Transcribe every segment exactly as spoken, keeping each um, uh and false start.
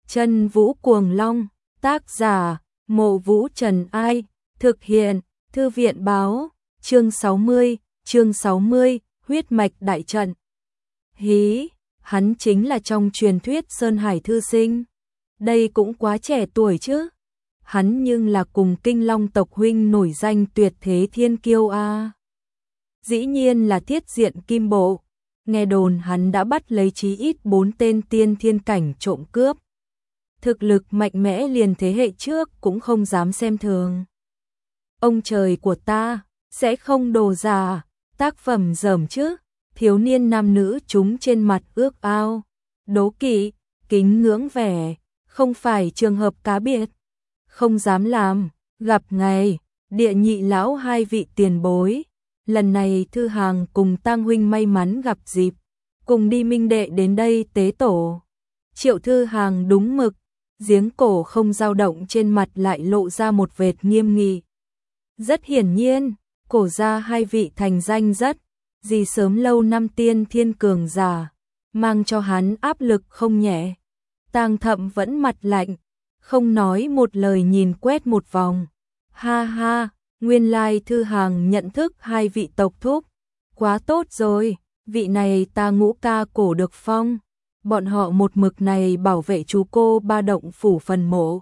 Chân Vũ Cuồng Long, tác giả, Mộ Vũ Trần Ai, thực hiện, Thư viện Báo, chương sáu mươi, chương sáu mươi, huyết mạch đại trận. Hí, hắn chính là trong truyền thuyết Sơn Hải thư sinh. Đây cũng quá trẻ tuổi chứ. Hắn nhưng là cùng Kinh Long tộc huynh nổi danh tuyệt thế thiên kiêu a. Dĩ nhiên là Thiết Diện Kim Bộ. Nghe đồn hắn đã bắt lấy chí ít bốn tên tiên thiên cảnh trộm cướp. Thực lực mạnh mẽ liền thế hệ trước cũng không dám xem thường. Ông trời của ta, sẽ không đồ già, tác phẩm dởm chứ. Thiếu niên nam nữ chúng trên mặt ước ao, đố kỵ, kính ngưỡng vẻ, không phải trường hợp cá biệt. Không dám làm, gặp ngày, địa nhị lão hai vị tiền bối. Lần này Thư Hàng cùng Tang huynh may mắn gặp dịp, cùng đi minh đệ đến đây tế tổ. Triệu Thư Hàng đúng mực, giếng cổ không dao động, trên mặt lại lộ ra một vệt nghiêm nghị. Rất hiển nhiên, cổ gia hai vị thành danh rất, gì sớm lâu năm tiên thiên cường giả, mang cho hắn áp lực không nhẹ. Tang Thậm vẫn mặt lạnh, không nói một lời, nhìn quét một vòng. Ha ha, nguyên lai Thư Hàng nhận thức hai vị tộc thúc. Quá tốt rồi, vị này ta Ngũ ca cổ được phong. Bọn họ một mực này bảo vệ chú cô ba động phủ phần mộ,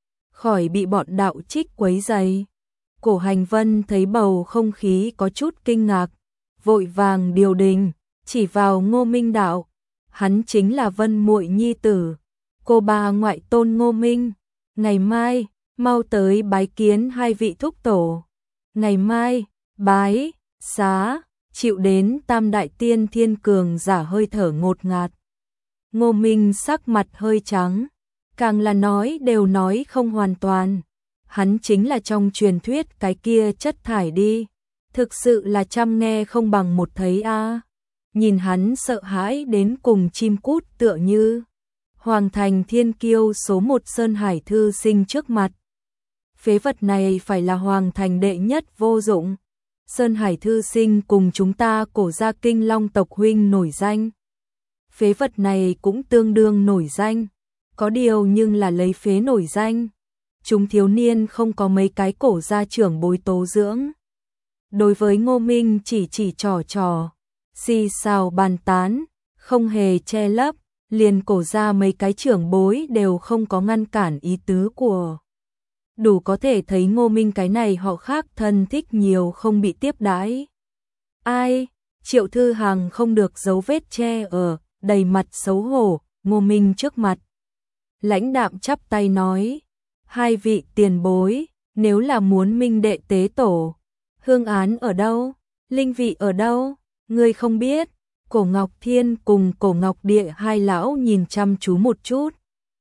khỏi bị bọn đạo trích quấy rầy. Cổ Hành Vân thấy bầu không khí có chút kinh ngạc, vội vàng điều đình, chỉ vào Ngô Minh đạo. Hắn chính là Vân muội nhi tử, cô ba ngoại tôn Ngô Minh. Ngày mai, mau tới bái kiến hai vị thúc tổ. Ngày mai, bái, xá, chịu đến tam đại tiên thiên cường giả hơi thở ngột ngạt. Ngô Minh sắc mặt hơi trắng, càng là nói đều nói không hoàn toàn. Hắn chính là trong truyền thuyết cái kia chất thải đi. Thực sự là trăm nghe không bằng một thấy a. À. Nhìn hắn sợ hãi đến cùng chim cút tựa như. Hoàng thành thiên kiêu số một Sơn Hải thư sinh trước mặt. Phế vật này phải là hoàng thành đệ nhất vô dụng. Sơn Hải thư sinh cùng chúng ta cổ gia Kinh Long tộc huynh nổi danh. Phế vật này cũng tương đương nổi danh. Có điều nhưng là lấy phế nổi danh. Chúng thiếu niên không có mấy cái cổ gia trưởng bối tố dưỡng. Đối với Ngô Minh chỉ chỉ trò trò, xì xào bàn tán, không hề che lấp, liền cổ gia mấy cái trưởng bối đều không có ngăn cản ý tứ của. Đủ có thể thấy Ngô Minh cái này họ khác thân thích nhiều không bị tiếp đãi. Ai, Triệu Thư Hàng không được giấu vết che ở, đầy mặt xấu hổ, Ngô Minh trước mặt. Lãnh đạm chắp tay nói, hai vị tiền bối, nếu là muốn minh đệ tế tổ, hương án ở đâu, linh vị ở đâu, ngươi không biết. Cổ Ngọc Thiên cùng Cổ Ngọc Địa hai lão nhìn chăm chú một chút,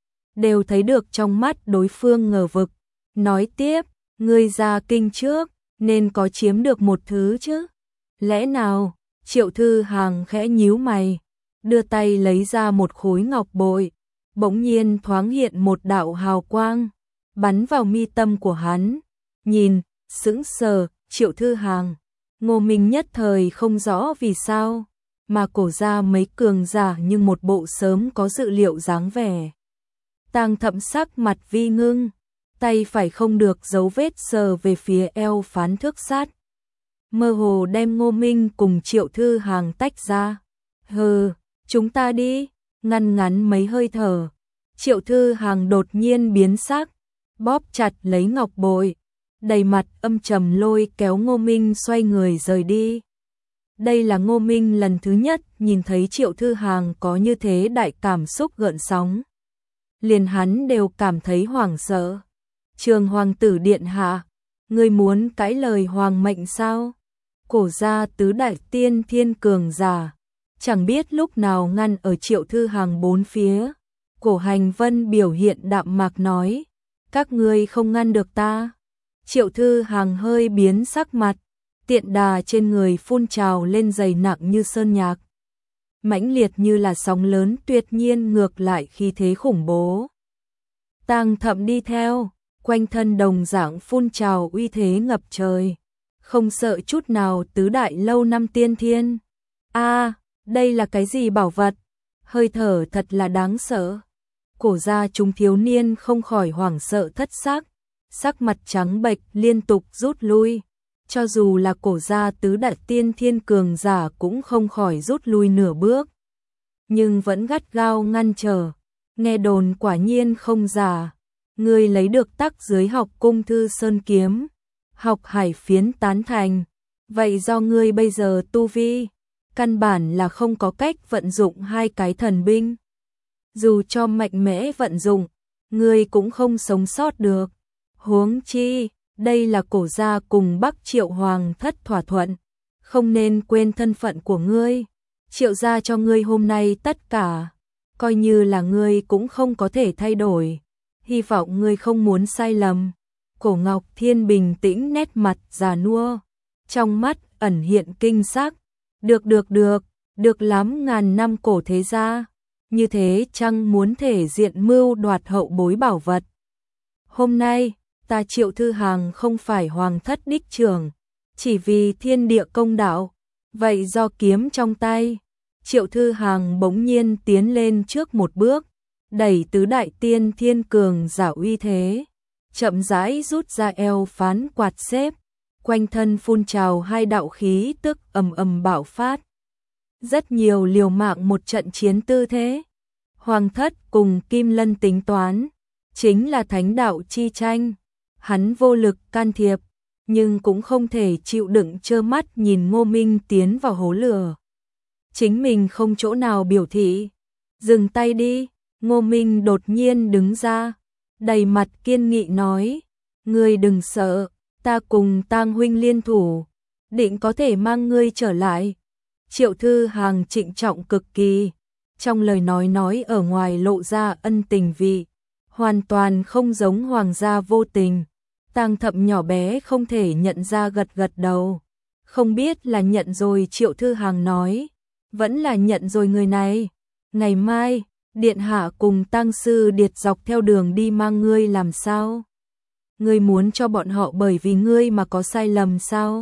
đều thấy được trong mắt đối phương ngờ vực. Nói tiếp, ngươi ra kinh trước, nên có chiếm được một thứ chứ. Lẽ nào? Triệu Thư Hàng khẽ nhíu mày, đưa tay lấy ra một khối ngọc bội, bỗng nhiên thoáng hiện một đạo hào quang, bắn vào mi tâm của hắn. Nhìn, sững sờ, Triệu Thư Hàng, Ngô Minh nhất thời không rõ vì sao, mà cổ ra mấy cường giả nhưng một bộ sớm có dự liệu dáng vẻ. Tang Thậm sắc mặt vi ngưng, tay phải không được dấu vết sờ về phía eo phán thước sát. Mơ hồ đem Ngô Minh cùng Triệu Thư Hàng tách ra. Hừ, chúng ta đi, ngăn ngắn mấy hơi thở. Triệu Thư Hàng đột nhiên biến sắc, bóp chặt lấy ngọc bội, đầy mặt âm trầm lôi kéo Ngô Minh xoay người rời đi. Đây là Ngô Minh lần thứ nhất nhìn thấy Triệu Thư Hàng có như thế đại cảm xúc gợn sóng. Liền hắn đều cảm thấy hoảng sợ. Trường hoàng tử điện hạ, ngươi muốn cãi lời hoàng mệnh sao? Cổ gia tứ đại tiên thiên cường giả, chẳng biết lúc nào ngăn ở Triệu Thư Hàng bốn phía. Cổ Hành Vân biểu hiện đạm mạc nói, các ngươi không ngăn được ta. Triệu Thư Hàng hơi biến sắc mặt, tiện đà trên người phun trào lên dày nặng như sơn nhạc. Mãnh liệt như là sóng lớn, tuyệt nhiên ngược lại khí thế khủng bố. Tang Thậm đi theo, quanh thân đồng dạng phun trào uy thế ngập trời, không sợ chút nào tứ đại lâu năm tiên thiên. A, à, đây là cái gì bảo vật? Hơi thở thật là đáng sợ. Cổ gia chúng thiếu niên không khỏi hoảng sợ thất sắc, sắc mặt trắng bệch liên tục rút lui. Cho dù là cổ gia tứ đại tiên thiên cường giả cũng không khỏi rút lui nửa bước, nhưng vẫn gắt gao ngăn trở. Nghe đồn quả nhiên không giả, ngươi lấy được tắc dưới học cung thư sơn kiếm, học hải phiến tán thành, vậy do ngươi bây giờ tu vi, căn bản là không có cách vận dụng hai cái thần binh. Dù cho mạnh mẽ vận dụng, ngươi cũng không sống sót được. Huống chi, đây là cổ gia cùng Bắc Triệu Hoàng thất thỏa thuận, không nên quên thân phận của ngươi. Triệu gia cho ngươi hôm nay tất cả, coi như là ngươi cũng không có thể thay đổi. Hy vọng ngươi không muốn sai lầm. Cổ Ngọc Thiên bình tĩnh nét mặt già nua, trong mắt ẩn hiện kinh sắc. Được được được, được lắm ngàn năm cổ thế gia. Như thế chăng muốn thể diện mưu đoạt hậu bối bảo vật. Hôm nay, ta Triệu Thư Hàng không phải hoàng thất đích trưởng, chỉ vì thiên địa công đạo, vậy do kiếm trong tay. Triệu Thư Hàng bỗng nhiên tiến lên trước một bước, đẩy tứ đại tiên thiên cường giả uy thế, chậm rãi rút ra eo phán quạt xếp, quanh thân phun trào hai đạo khí tức ầm ầm bạo phát. Rất nhiều liều mạng một trận chiến tư thế. Hoàng thất cùng Kim Lân tính toán, chính là thánh đạo chi tranh. Hắn vô lực can thiệp, nhưng cũng không thể chịu đựng trơ mắt nhìn Ngô Minh tiến vào hố lửa. Chính mình không chỗ nào biểu thị. Dừng tay đi, Ngô Minh đột nhiên đứng ra, đầy mặt kiên nghị nói, ngươi đừng sợ, ta cùng Tang huynh liên thủ, định có thể mang ngươi trở lại. Triệu Thư Hàng trịnh trọng cực kỳ, trong lời nói nói ở ngoài lộ ra ân tình vị, hoàn toàn không giống hoàng gia vô tình. Tang Thậm nhỏ bé không thể nhận ra gật gật đầu, không biết là nhận rồi Triệu Thư Hàng nói, vẫn là nhận rồi người này. Ngày mai, điện hạ cùng Tang sư điệt dọc theo đường đi mang ngươi làm sao? Ngươi muốn cho bọn họ bởi vì ngươi mà có sai lầm sao?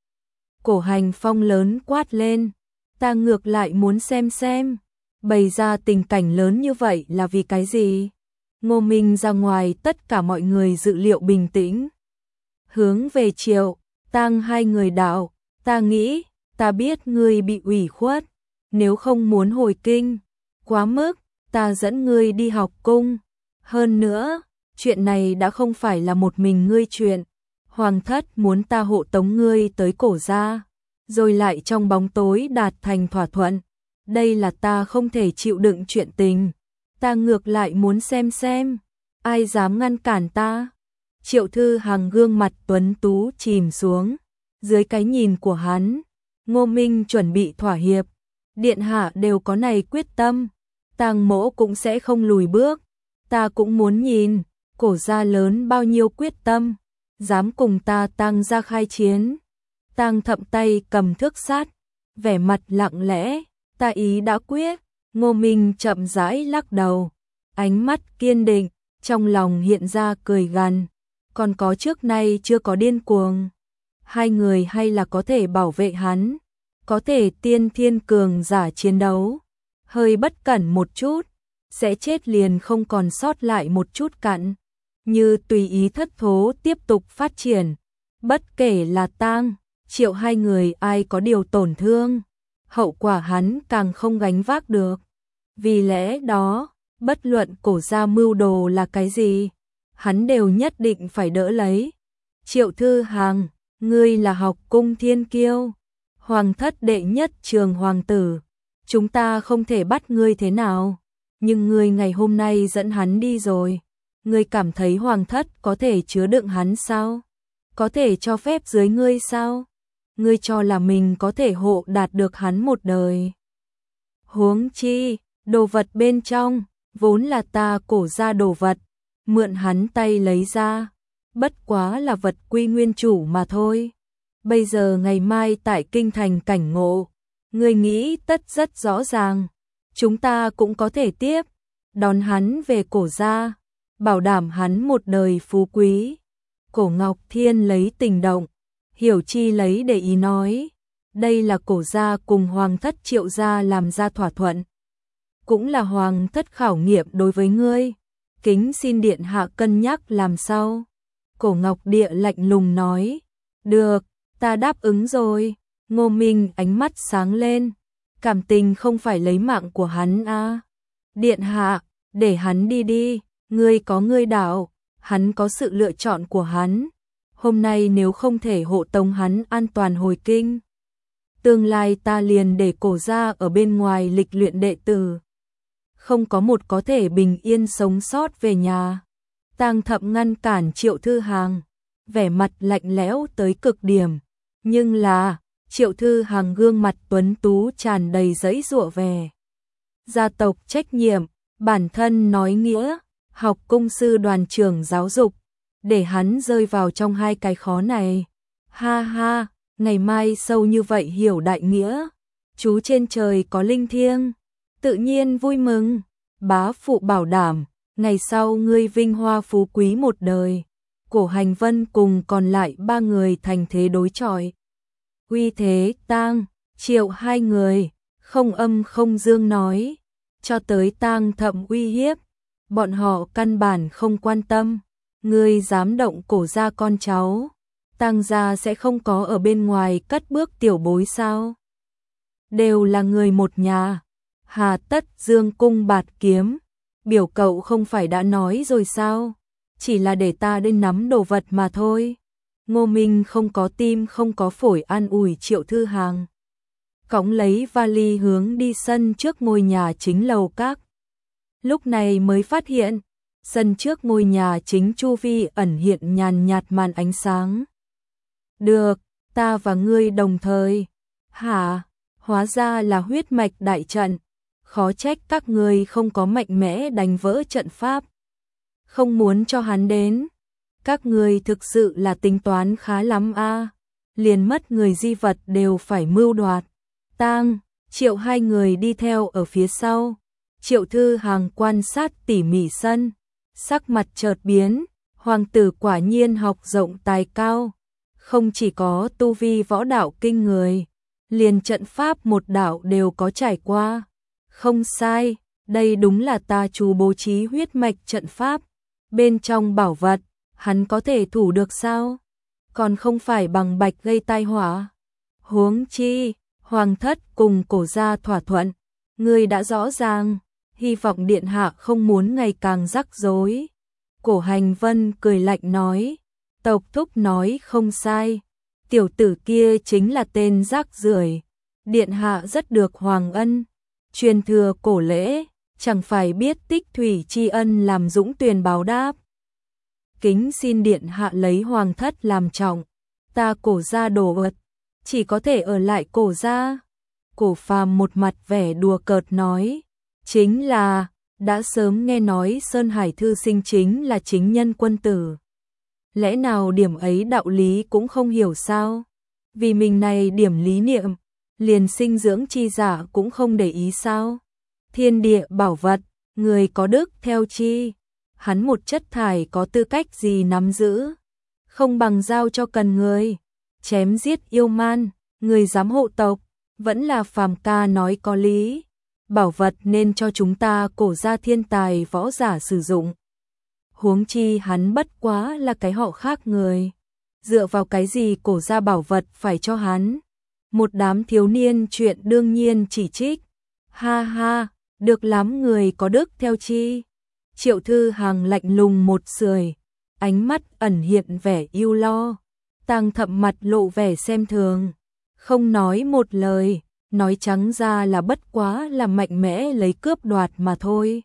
Cổ Hành Phong lớn quát lên, ta ngược lại muốn xem xem, bày ra tình cảnh lớn như vậy là vì cái gì? Ngô Minh ra ngoài tất cả mọi người dự liệu bình tĩnh. Hướng về Triệu, Tang hai người đạo, ta nghĩ, ta biết ngươi bị ủy khuất, nếu không muốn hồi kinh, quá mức, ta dẫn ngươi đi học cung. Hơn nữa, chuyện này đã không phải là một mình ngươi chuyện, hoàng thất muốn ta hộ tống ngươi tới cổ gia, rồi lại trong bóng tối đạt thành thỏa thuận. Đây là ta không thể chịu đựng chuyện tình, ta ngược lại muốn xem xem, ai dám ngăn cản ta. Triệu Thư Hàng gương mặt tuấn tú chìm xuống, dưới cái nhìn của hắn, Ngô Minh chuẩn bị thỏa hiệp, điện hạ đều có này quyết tâm, Tang mỗ cũng sẽ không lùi bước, ta cũng muốn nhìn, cổ gia lớn bao nhiêu quyết tâm, dám cùng ta Tang gia khai chiến. Tang Thậm tay cầm thước sát, vẻ mặt lặng lẽ, ta ý đã quyết. Ngô Minh chậm rãi lắc đầu, ánh mắt kiên định, trong lòng hiện ra cười gằn, còn có trước nay chưa có điên cuồng. Hai người hay là có thể bảo vệ hắn, có thể tiên thiên cường giả chiến đấu, hơi bất cẩn một chút, sẽ chết liền không còn sót lại một chút cặn, như tùy ý thất thố tiếp tục phát triển. Bất kể là Tang, Triệu hai người ai có điều tổn thương, hậu quả hắn càng không gánh vác được. Vì lẽ đó, bất luận cổ gia mưu đồ là cái gì, hắn đều nhất định phải đỡ lấy. Triệu Thư Hàng, ngươi là học cung thiên kiêu, hoàng thất đệ nhất trường hoàng tử, chúng ta không thể bắt ngươi thế nào, nhưng ngươi ngày hôm nay dẫn hắn đi rồi, ngươi cảm thấy hoàng thất có thể chứa đựng hắn sao? Có thể cho phép dưới ngươi sao? Ngươi cho là mình có thể hộ đạt được hắn một đời. Huống chi, đồ vật bên trong, vốn là ta cổ ra đồ vật, mượn hắn tay lấy ra, bất quá là vật quy nguyên chủ mà thôi. Bây giờ ngày mai tại kinh thành cảnh ngộ, ngươi nghĩ tất rất rõ ràng, chúng ta cũng có thể tiếp, đón hắn về cổ gia, bảo đảm hắn một đời phú quý. Cổ Ngọc Thiên lấy tình động, Hiểu Chi lấy để ý nói, đây là cổ gia cùng hoàng thất Triệu gia làm ra thỏa thuận. cũng là hoàng thất khảo nghiệm đối với ngươi. Kính xin điện hạ cân nhắc làm sao. Cổ Ngọc Địa lạnh lùng nói. Được, ta đáp ứng rồi. Ngô Minh ánh mắt sáng lên. Cảm tình không phải lấy mạng của hắn à. Điện hạ, để hắn đi đi, ngươi có ngươi đạo, hắn có sự lựa chọn của hắn. Hôm nay nếu không thể hộ tống hắn an toàn hồi kinh, tương lai ta liền để Cổ gia ở bên ngoài lịch luyện đệ tử. Không có một có thể bình yên sống sót về nhà. Tang Thậm ngăn cản Triệu Thư Hằng, vẻ mặt lạnh lẽo tới cực điểm. Nhưng là, Triệu Thư Hằng gương mặt tuấn tú tràn đầy giãy giụa vẻ. Gia tộc trách nhiệm, bản thân nói nghĩa, học cung sư đoàn trưởng giáo dục, để hắn rơi vào trong hai cái khó này. Ha ha, ngày mai sâu như vậy hiểu đại nghĩa. Chú trên trời có linh thiêng, tự nhiên vui mừng. Bá phụ bảo đảm, ngày sau ngươi vinh hoa phú quý một đời. Cổ Hành Vân cùng còn lại ba người thành thế đối chọi. Uy thế Tang, Triệu hai người, không âm không dương nói, cho tới Tang Thậm uy hiếp, bọn họ căn bản không quan tâm. Ngươi dám động Cổ gia con cháu, Tang gia sẽ không có ở bên ngoài cất bước tiểu bối sao? Đều là người một nhà, hà tất dương cung bạt kiếm, biểu cậu không phải đã nói rồi sao? Chỉ là để ta đến nắm đồ vật mà thôi. Ngô Minh không có tim không có phổi an ủi Triệu Thư Hằng. Cõng lấy vali hướng đi sân trước ngôi nhà chính lầu các. Lúc này mới phát hiện, sân trước ngôi nhà chính chu vi ẩn hiện nhàn nhạt màn ánh sáng. Được, ta và ngươi đồng thời. Hả? Hóa ra là huyết mạch đại trận. Khó trách các ngươi không có mạnh mẽ đánh vỡ trận pháp. Không muốn cho hắn đến. Các ngươi thực sự là tính toán khá lắm a. Liền mất người di vật đều phải mưu đoạt. Tang, Triệu hai người đi theo ở phía sau. Triệu Thư Hằng quan sát tỉ mỉ sân, sắc mặt chợt biến, hoàng tử quả nhiên học rộng tài cao, không chỉ có tu vi võ đạo kinh người, liền trận pháp một đạo đều có trải qua. Không sai, đây đúng là ta chú bố trí huyết mạch trận pháp, bên trong bảo vật, hắn có thể thủ được sao? Còn không phải bằng bạch gây tai họa. Huống chi, hoàng thất cùng Cổ gia thỏa thuận, ngươi đã rõ ràng, hy vọng điện hạ không muốn ngày càng rắc rối. Cổ Hành Vân cười lạnh nói, tộc thúc nói không sai, tiểu tử kia chính là tên rác rưởi. Điện hạ rất được hoàng ân, truyền thừa cổ lễ, chẳng phải biết tích thủy tri ân làm dũng tuyền báo đáp. Kính xin điện hạ lấy hoàng thất làm trọng, ta Cổ gia đồ vật, chỉ có thể ở lại Cổ gia. Cổ Phàm một mặt vẻ đùa cợt nói, chính là, đã sớm nghe nói Sơn Hải thư sinh chính là chính nhân quân tử. Lẽ nào điểm ấy đạo lý cũng không hiểu sao? Vì mình này điểm lý niệm, liền sinh dưỡng chi giả cũng không để ý sao? Thiên địa bảo vật, người có đức theo chi? Hắn một chất thải có tư cách gì nắm giữ? Không bằng giao cho cần người. Chém giết yêu man, người dám hộ tộc, vẫn là Phàm ca nói có lý. Bảo vật nên cho chúng ta Cổ gia thiên tài võ giả sử dụng. Huống chi hắn bất quá là cái họ khác người. Dựa vào cái gì Cổ gia bảo vật phải cho hắn? Một đám thiếu niên chuyện đương nhiên chỉ trích. Ha ha, được lắm, người có đức theo chi. Triệu Thư Hằng lạnh lùng một sưởi, ánh mắt ẩn hiện vẻ ưu lo. Tang Thậm mặt lộ vẻ xem thường, không nói một lời, nói trắng ra là bất quá là mạnh mẽ lấy cướp đoạt mà thôi.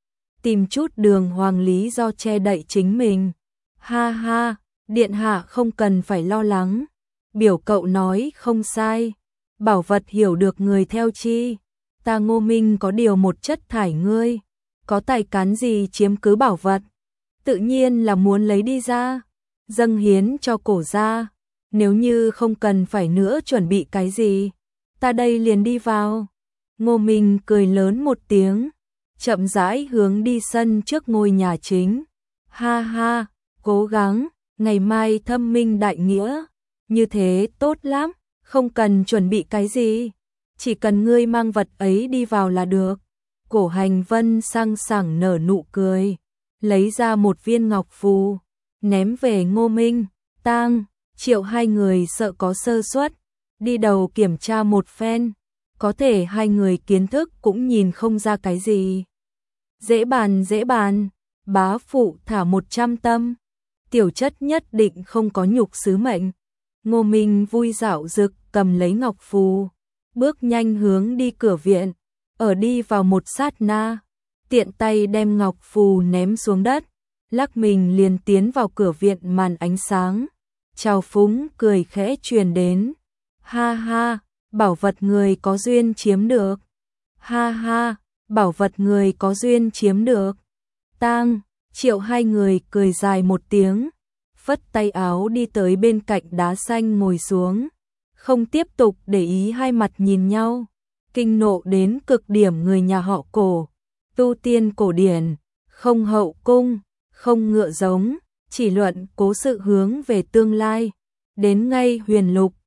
Tìm chút đường hoàng lý do che đậy chính mình. Ha ha, điện hạ không cần phải lo lắng. Biểu cậu nói không sai, bảo vật hiểu được người theo chi. Ta Ngô Minh có điều một chất thải ngươi, có tài cán gì chiếm cứ bảo vật? Tự nhiên là muốn lấy đi ra, dâng hiến cho Cổ gia. Nếu như không cần phải nữa chuẩn bị cái gì, ta đây liền đi vào. Ngô Minh cười lớn một tiếng, chậm rãi hướng đi sân trước ngôi nhà chính. Ha ha, cố gắng, ngày mai thâm minh đại nghĩa, như thế tốt lắm, không cần chuẩn bị cái gì, chỉ cần ngươi mang vật ấy đi vào là được. Cổ Hành Vân sang sảng nở nụ cười, lấy ra một viên ngọc phù, ném về Ngô Minh, Tang, Triệu hai người sợ có sơ suất, đi đầu kiểm tra một phen, có thể hai người kiến thức cũng nhìn không ra cái gì. Dễ bàn dễ bàn, bá phụ thả một trăm tâm, tiểu chất nhất định không có nhục sứ mệnh. Ngô Minh vui dạo dực cầm lấy ngọc phù, bước nhanh hướng đi cửa viện, ở đi vào một sát na, tiện tay đem ngọc phù ném xuống đất, lắc mình liền tiến vào cửa viện màn ánh sáng. Chào phúng cười khẽ truyền đến. Ha ha, bảo vật người có duyên chiếm được. Ha ha, bảo vật người có duyên chiếm được. Tang, Triệu hai người cười dài một tiếng, phất tay áo đi tới bên cạnh đá xanh ngồi xuống, không tiếp tục để ý hai mặt nhìn nhau. Kinh nộ đến cực điểm người nhà họ Cổ, tu tiên cổ điển, không hậu cung, không ngựa giống, chỉ luận cố sự hướng về tương lai. Đến ngay huyền lục,